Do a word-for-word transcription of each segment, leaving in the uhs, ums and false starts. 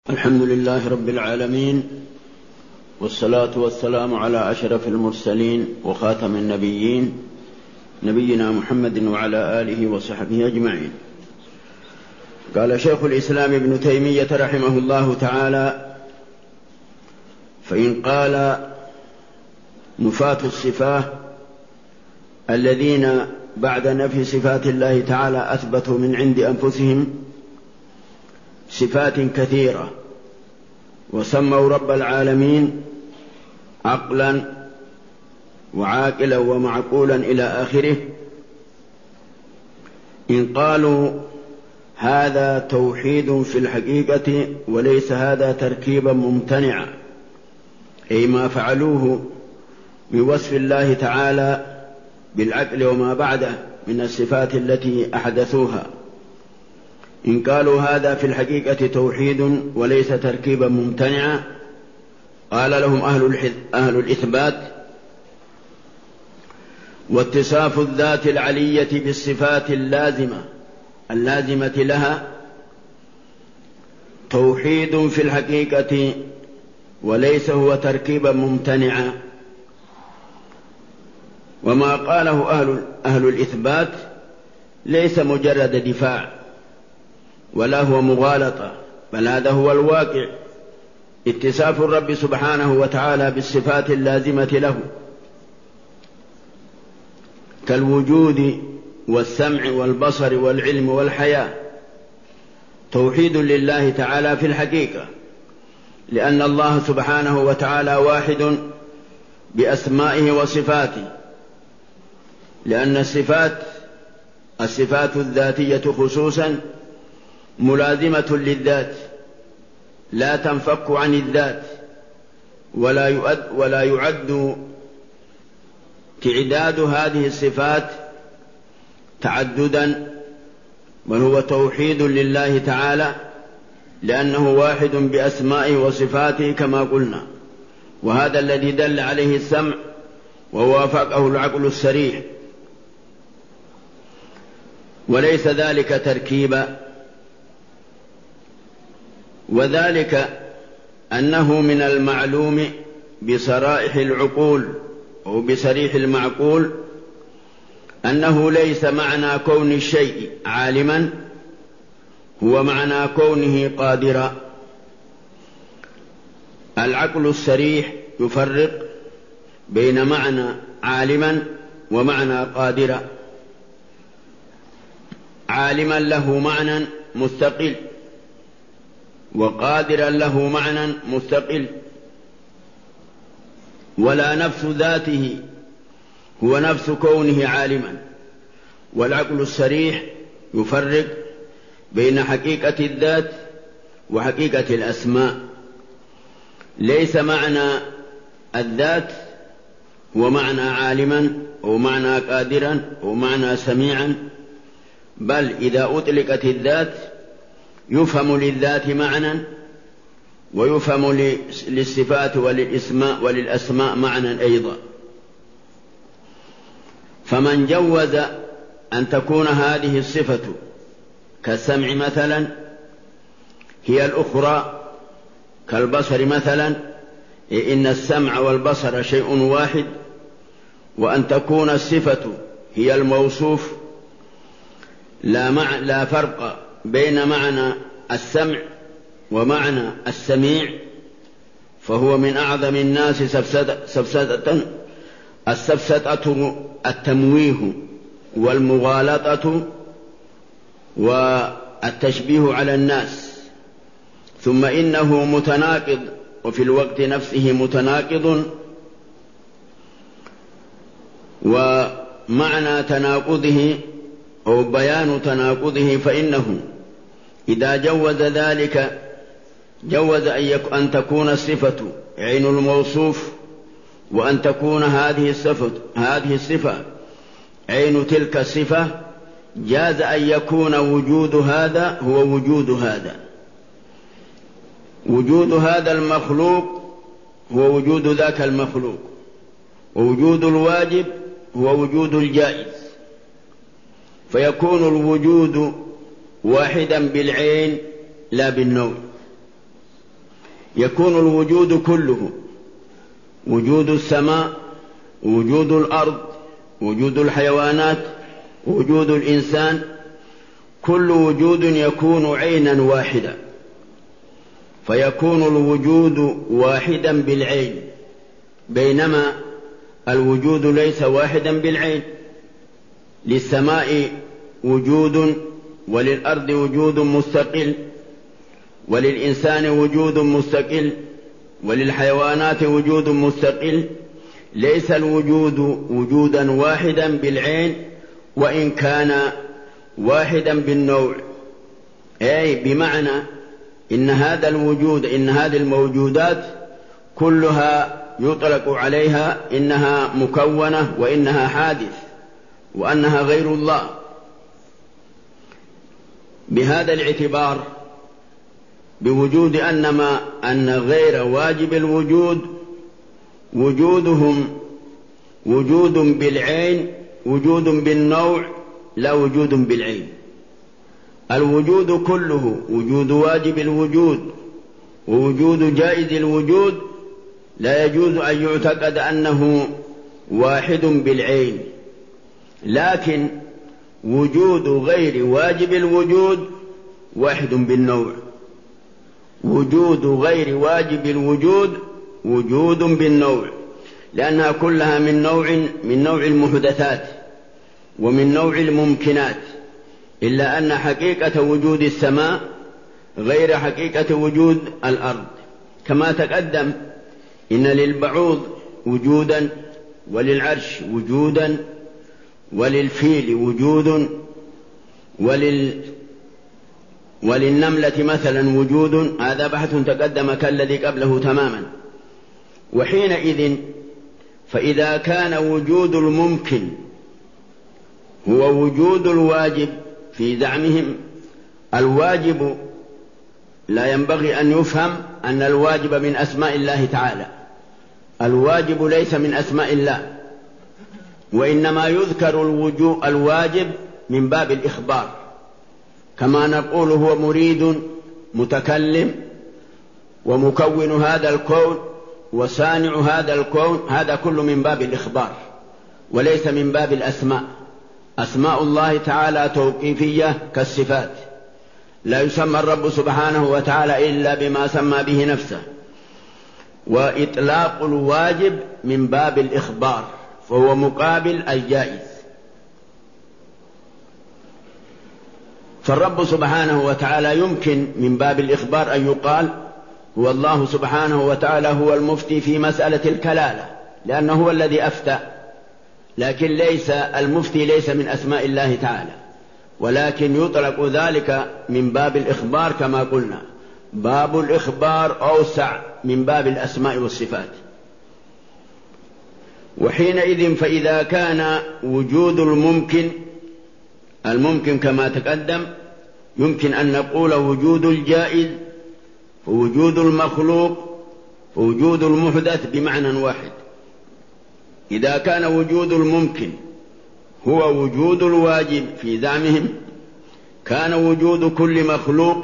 الحمد لله رب العالمين، والصلاة والسلام على أشرف المرسلين وخاتم النبيين نبينا محمد وعلى آله وصحبه أجمعين. قال شيخ الإسلام ابن تيمية رحمه الله تعالى: فإن قال نفاة الصفات الذين بعد نفي صفات الله تعالى أثبتوا من عند أنفسهم صفات كثيرة وسموا رب العالمين عقلا وعاقلا ومعقولا إلى آخره، إن قالوا هذا توحيد في الحقيقة وليس هذا تركيبا ممتنعا، أي ما فعلوه من وصف الله تعالى بالعقل وما بعده من الصفات التي أحدثوها، إن قالوا هذا في الحقيقة توحيد وليس تركيبا ممتنعا، قال لهم أهل, أهل الإثبات: واتصاف الذات العلية بالصفات اللازمة اللازمة لها توحيد في الحقيقة وليس هو تركيبا ممتنعا. وما قاله أهل, أهل الإثبات ليس مجرد دفاع ولا هو مغالطة، بل هذا هو الواقع، اتصاف الرب سبحانه وتعالى بالصفات اللازمة له كالوجود والسمع والبصر والعلم والحياة توحيد لله تعالى في الحقيقة، لأن الله سبحانه وتعالى واحد بأسمائه وصفاته، لأن الصفات الصفات الذاتية خصوصا ملازمة للذات لا تنفك عن الذات، ولا يؤد ولا يعد تعداد هذه الصفات تعددا، بل هو توحيد لله تعالى لأنه واحد بأسمائه وصفاته كما قلنا، وهذا الذي دل عليه السمع ووافقه العقل السريح، وليس ذلك تركيبا. وذلك أنه من المعلوم بصرائح العقول أو بصريح المعقول أنه ليس معنى كون الشيء عالما هو معنى كونه قادرا. العقل السريح يفرق بين معنى عالما ومعنى قادرا. عالما له معنى مستقل، وقادرا له معنى مستقل، ولا نفس ذاته هو نفس كونه عالما. والعقل الصريح يفرق بين حقيقة الذات وحقيقة الأسماء. ليس معنى الذات هو معنى عالما أو معنى قادرا أو معنى سميعا، بل إذا أطلقت الذات يفهم للذات معنى ويفهم للصفات وللأسماء وللأسماء معنى أيضا. فمن جوز أن تكون هذه الصفة كالسمع مثلا هي الأخرى كالبصر مثلا، إن السمع والبصر شيء واحد، وأن تكون الصفة هي الموصوف، لا, مع لا فرق بين معنى السمع ومعنى السميع، فهو من أعظم الناس سفسطة. السفسطة التمويه والمغالطة والتشبيه على الناس، ثم إنه متناقض وفي الوقت نفسه متناقض. ومعنى تناقضه أو بيان تناقضه فإنه إذا جوز ذلك جوز أن تكون الصفة عين الموصوف، وأن تكون هذه الصفة هذه الصفة عين تلك الصفة، جاز أن يكون وجود هذا هو وجود هذا. وجود هذا المخلوق هو وجود ذاك المخلوق، ووجود الواجب هو وجود الجائز، فيكون الوجود واحدا بالعين لا بالنوع. يكون الوجود كله، وجود السماء، وجود الأرض، وجود الحيوانات، وجود الإنسان، كل وجود يكون عينا واحدة، فيكون الوجود واحدا بالعين، بينما الوجود ليس واحدا بالعين. للسماء وجود، وللأرض وجود مستقل، وللإنسان وجود مستقل، وللحيوانات وجود مستقل. ليس الوجود وجودا واحدا بالعين، وإن كان واحدا بالنوع، أي بمعنى إن هذا الوجود إن هذه الموجودات كلها يطلق عليها إنها مكونة، وإنها حادث، وأنها غير الله. بهذا الاعتبار، بوجود أن ما أن غير واجب الوجود وجودهم وجود بالعين، وجود بالنوع، لا وجود بالعين. الوجود كله وجود واجب الوجود ووجود جائز الوجود، لا يجوز أن يعتقد أنه واحد بالعين، لكن وجود غير واجب الوجود واحد بالنوع. وجود غير واجب الوجود وجود بالنوع، لأنها كلها من نوع من نوع المحدثات ومن نوع الممكنات، إلا أن حقيقة وجود السماء غير حقيقة وجود الأرض. كما تقدم إن للبعوض وجودا، وللعرش وجودا، وللفيل وجود، ولل وللنملة مثلا وجود. هذا بحث تقدم كالذي قبله تماما. وحينئذ فإذا كان وجود الممكن هو وجود الواجب في زعمهم، الواجب لا ينبغي أن يفهم أن الواجب من أسماء الله تعالى. الواجب ليس من أسماء الله، وإنما يذكر الواجب من باب الإخبار، كما نقول هو مريد متكلم ومكون هذا الكون وصانع هذا الكون. هذا كل من باب الإخبار وليس من باب الأسماء. أسماء الله تعالى توقيفية كالصفات، لا يسمى الرب سبحانه وتعالى إلا بما سمى به نفسه. وإطلاق الواجب من باب الإخبار، فهو مقابل الجائز. فالرب سبحانه وتعالى يمكن من باب الإخبار أن يقال هو الله سبحانه وتعالى هو المفتي في مسألة الكلالة، لأنه هو الذي أفتى، لكن ليس المفتي ليس من أسماء الله تعالى، ولكن يطلق ذلك من باب الإخبار. كما قلنا باب الإخبار أوسع من باب الأسماء والصفات. وحينئذ فإذا كان وجود الممكن الممكن كما تقدم، يمكن أن نقول وجود الجائز ووجود المخلوق ووجود المحدث بمعنى واحد. إذا كان وجود الممكن هو وجود الواجب في زعمهم، كان وجود كل مخلوق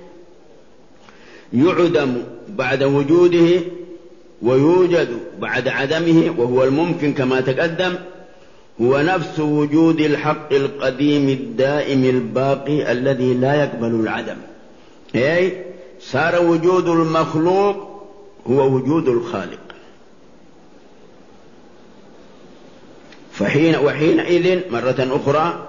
يعدم بعد وجوده ويوجد بعد عدمه، وهو الممكن كما تقدم هو نفس وجود الحق القديم الدائم الباقي الذي لا يقبل العدم. أي صار وجود المخلوق هو وجود الخالق. فحين وحينئذ مرة أخرى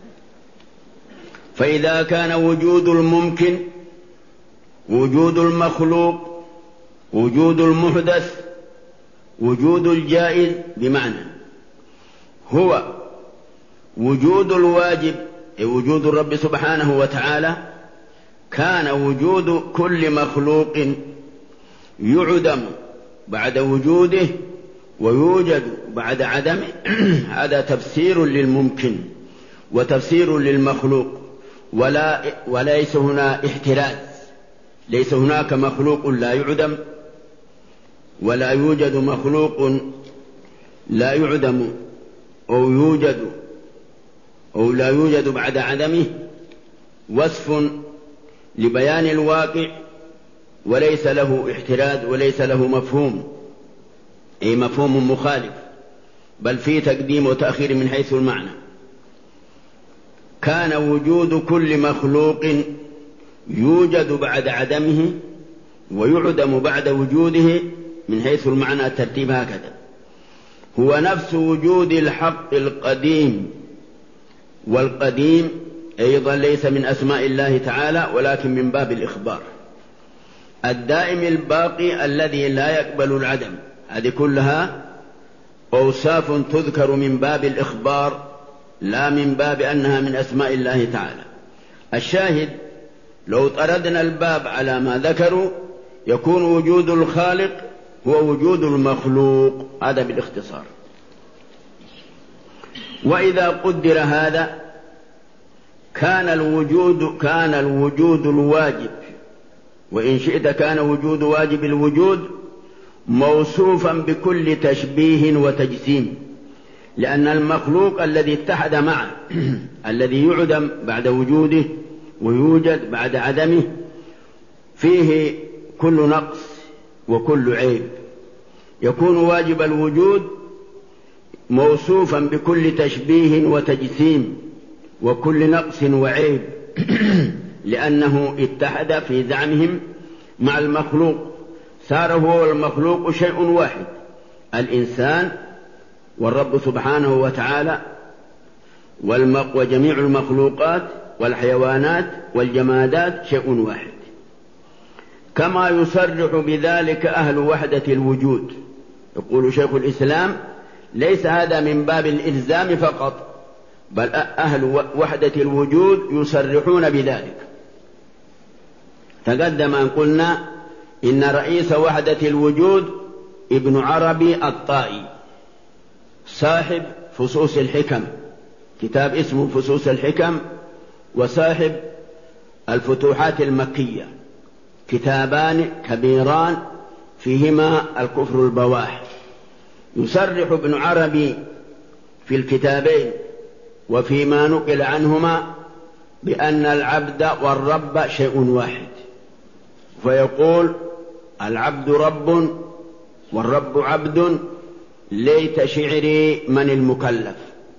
فإذا كان وجود الممكن وجود المخلوق وجود المحدث وجود الجائز، بمعنى هو وجود الواجب وجود الرب سبحانه وتعالى، كان وجود كل مخلوق يعدم بعد وجوده ويوجد بعد عدمه. هذا تفسير للممكن وتفسير للمخلوق، ولا وليس هنا احتراز. ليس هناك مخلوق لا يعدم، ولا يوجد مخلوق لا يعدم أو يوجد أو لا يوجد بعد عدمه. وصف لبيان الواقع وليس له احتراز وليس له مفهوم، أي مفهوم مخالف، بل في تقديم وتأخير من حيث المعنى. كان وجود كل مخلوق يوجد بعد عدمه ويعدم بعد وجوده من حيث المعنى الترتيب هكذا. هو نفس وجود الحق القديم، والقديم أيضا ليس من أسماء الله تعالى ولكن من باب الإخبار. الدائم الباقي الذي لا يقبل العدم، هذه كلها أوصاف تذكر من باب الإخبار لا من باب أنها من أسماء الله تعالى. الشاهد لو طردنا الباب على ما ذكروا يكون وجود الخالق هو وجود المخلوق، هذا بالاختصار. وإذا قدر هذا كان الوجود كان الوجود الواجب، وإن شئت كان وجود واجب الوجود موصوفا بكل تشبيه وتجسيم، لأن المخلوق الذي اتحد معه الذي يعدم بعد وجوده ويوجد بعد عدمه فيه كل نقص وكل عيب، يكون واجب الوجود موصوفا بكل تشبيه وتجسيم وكل نقص وعيب لأنه اتحد في زعمهم مع المخلوق، صار هو والمخلوق شيء واحد. الإنسان والرب سبحانه وتعالى وجميع المخلوقات والحيوانات والجمادات شيء واحد، كما يصرح بذلك أهل وحدة الوجود. يقول شيخ الإسلام: ليس هذا من باب الإلزام فقط، بل أهل وحدة الوجود يصرحون بذلك. تقدم أن قلنا إن رئيس وحدة الوجود ابن عربي الطائي صاحب فصوص الحكم، كتاب اسمه فصوص الحكم، وصاحب الفتوحات المكية، كتابان كبيران فيهما الكفر البواح. يصرح ابن عربي في الكتابين وفيما نقل عنهما بأن العبد والرب شيء واحد، فيقول: العبد رب والرب عبد، ليت شعري من المكلف،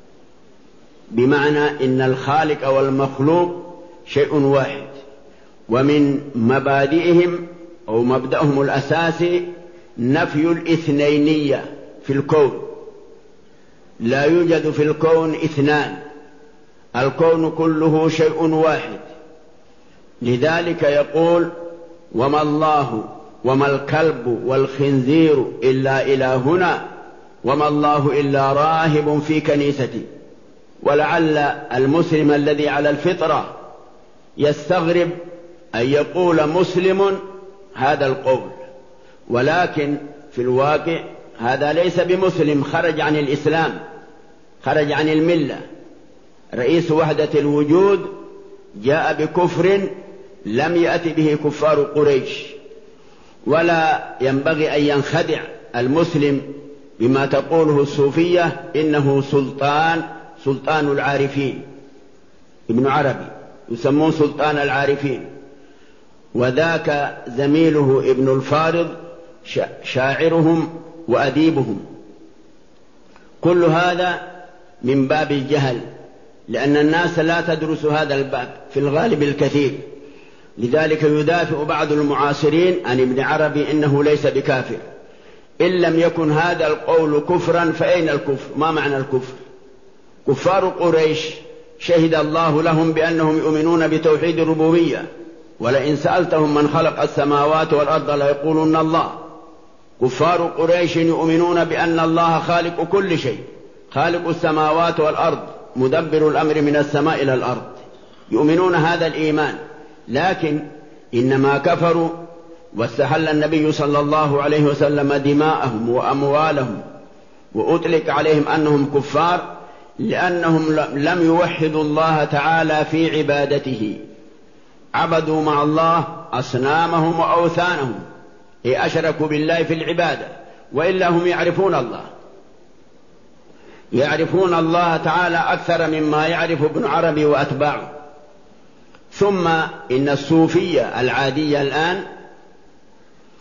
بمعنى إن الخالق والمخلوق شيء واحد. ومن مبادئهم أو مبدأهم الأساسي نفي الاثنينية في الكون، لا يوجد في الكون اثنان، الكون كله شيء واحد. لذلك يقول: وما الله وما الكلب والخنزير إلا إلهنا وما الله إلا راهب في كنيستي. ولعل المسلم الذي على الفطرة يستغرب أن يقول مسلم هذا القول، ولكن في الواقع هذا ليس بمسلم، خرج عن الإسلام، خرج عن الملة. رئيس وحدة الوجود جاء بكفر لم يأت به كفار قريش، ولا ينبغي أن ينخدع المسلم بما تقوله الصوفية إنه سلطان سلطان العارفين. ابن عربي يسمون سلطان العارفين، وذاك زميله ابن الفارض شاعرهم وأديبهم. كل هذا من باب الجهل، لأن الناس لا تدرس هذا الباب في الغالب الكثير. لذلك يدافع بعض المعاصرين عن ابن عربي إنه ليس بكافر. إن لم يكن هذا القول كفرا فأين الكفر؟ ما معنى الكفر؟ كفار قريش شهد الله لهم بأنهم يؤمنون بتوحيد الربوبية، ولئن سألتهم من خلق السماوات والأرض ليقولون الله. كفار قريش يؤمنون بأن الله خالق كل شيء، خالق السماوات والأرض، مدبر الأمر من السماء إلى الأرض، يؤمنون هذا الإيمان. لكن إنما كفروا واستحل النبي صلى الله عليه وسلم دماءهم وأموالهم وأطلق عليهم أنهم كفار لأنهم لم يوحدوا الله تعالى في عبادته، عبدوا مع الله أصنامهم وأوثانهم، أي أشركوا بالله في العبادة. وإلا هم يعرفون الله، يعرفون الله تعالى أكثر مما يعرف ابن عربي وأتباعه. ثم إن الصوفية العادية الآن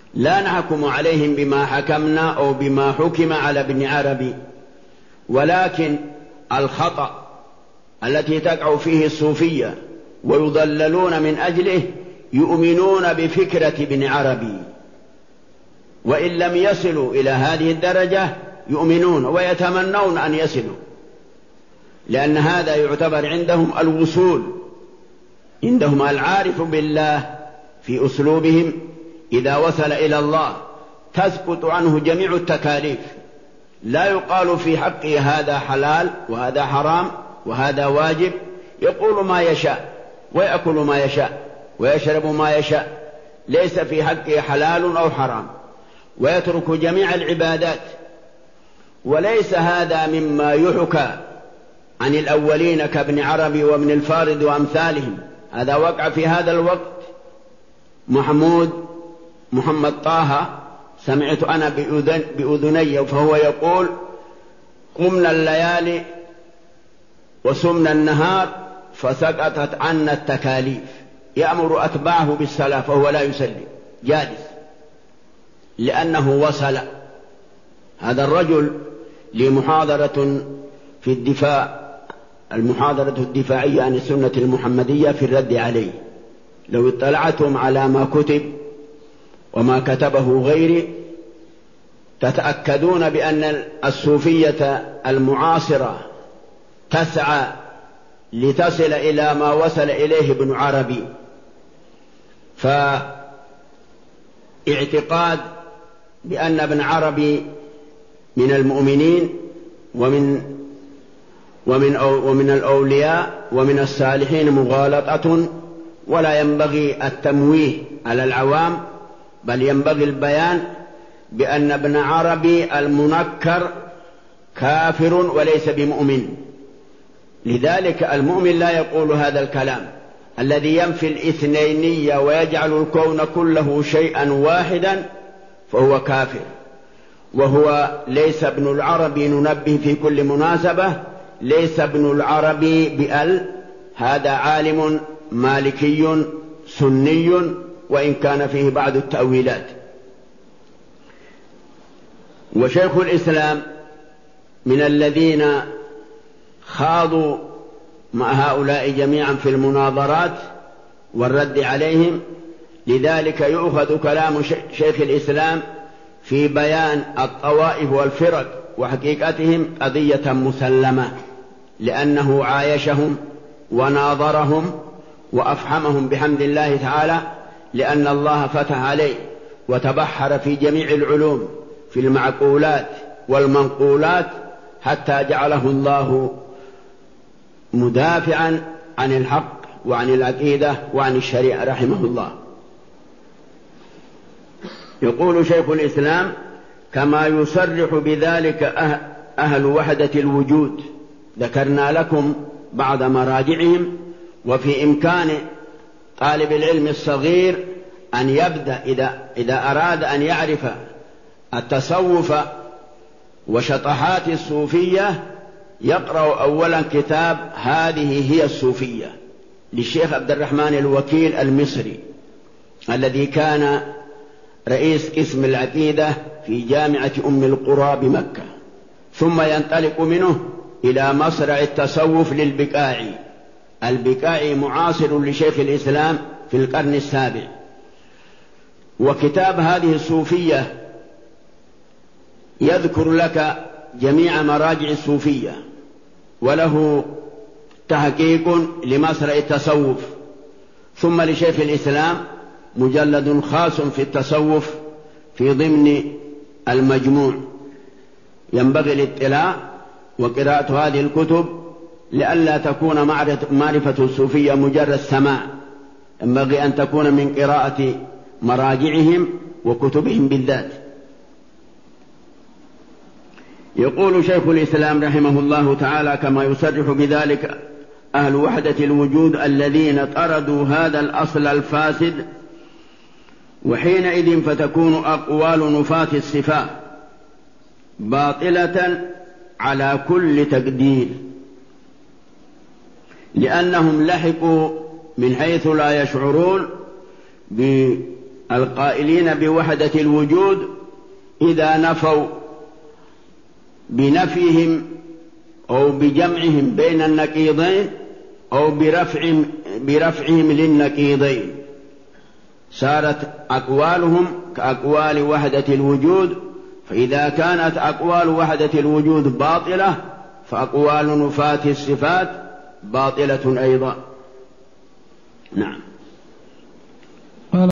لا نحكم عليهم بما حكمنا أو بما حكم على ابن عربي، ولكن الخطأ التي تقع فيه الصوفية ويضللون من أجله يؤمنون بفكرة ابن عربي، وإن لم يصلوا إلى هذه الدرجة يؤمنون ويتمنون أن يصلوا، لأن هذا يعتبر عندهم الوصول، عندهم العارف بالله في أسلوبهم إذا وصل إلى الله تسقط عنه جميع التكاليف، لا يقال في حقه هذا حلال وهذا حرام وهذا واجب، يقول ما يشاء ويأكل ما يشاء ويشرب ما يشاء، ليس في حقه حلال أو حرام، ويترك جميع العبادات. وليس هذا مما يحكى عن الأولين كابن عربي وابن الفارض وأمثالهم، هذا وقع في هذا الوقت. محمود محمد طه سمعت أنا بأذن بأذني فهو يقول: قمنا الليالي وسمنا النهار فسقطت عنا التكاليف، يأمر أتباعه بالصلاة فهو لا يصلي جالس لأنه وصل. هذا الرجل لمحاضرة في الدفاع، المحاضرة الدفاعية عن السنة المحمدية في الرد عليه، لو اطلعتم على ما كتب وما كتبه غيري تتأكدون بأن الصوفية المعاصرة تسعى لتصل إلى ما وصل إليه ابن عربي. فاعتقاد بأن ابن عربي من المؤمنين ومن ومن ومن الأولياء ومن الصالحين مغالطة، ولا ينبغي التمويه على العوام، بل ينبغي البيان بأن ابن عربي المنكر كافر وليس بمؤمن. لذلك المؤمن لا يقول هذا الكلام الذي ينفي الاثنينية ويجعل الكون كله شيئا واحدا، فهو كافر. وهو ليس ابن العربي، ننبه في كل مناسبة، ليس ابن العربي بأل، هذا عالم مالكي سني وإن كان فيه بعض التأويلات. وشيخ الإسلام من الذين خاضوا مع هؤلاء جميعا في المناظرات والرد عليهم، لذلك يؤخذ كلام شيخ الإسلام في بيان الطوائف والفرق وحقيقتهم قضية مسلمة، لأنه عايشهم وناظرهم وأفحمهم بحمد الله تعالى، لأن الله فتح عليه وتبحر في جميع العلوم في المعقولات والمنقولات، حتى جعله الله مدافعا عن الحق وعن العقيدة وعن الشريعة رحمه الله. يقول شيخ الإسلام: كما يصرح بذلك أهل وحدة الوجود. ذكرنا لكم بعض مراجعهم، وفي إمكان طالب العلم الصغير أن يبدأ إذا, إذا أراد أن يعرف التصوف وشطحات الصوفية يقرأ أولا كتاب هذه هي الصوفية للشيخ عبد الرحمن الوكيل المصري، الذي كان رئيس قسم العقيدة في جامعة أم القرى بمكة، ثم ينطلق منه إلى مصرع التصوف للبكاعي. البكاعي معاصر لشيخ الإسلام في القرن السابع. وكتاب هذه الصوفية يذكر لك جميع مراجع الصوفية، وله تحقيق لمصرع التصوف. ثم لشيخ الإسلام مجلد خاص في التصوف في ضمن المجموع، ينبغي الاطلاع وقراءة هذه الكتب لئلا تكون معرفة الصوفية مجرد سماع، ينبغي أن تكون من قراءة مراجعهم وكتبهم بالذات. يقول شيخ الإسلام رحمه الله تعالى: كما يصرح بذلك أهل وحدة الوجود الذين طردوا هذا الأصل الفاسد، وحينئذ فتكون أقوال نفاة الصفات باطلة على كل تقدير، لأنهم لحقوا من حيث لا يشعرون القائلين بوحدة الوجود إذا نفوا بنفيهم أو بجمعهم بين النقيضين أو برفع برفعهم للنقيضين، صارت أقوالهم كأقوال وحدة الوجود. فإذا كانت أقوال وحدة الوجود باطلة فأقوال نفاة الصفات باطلة أيضا. نعم.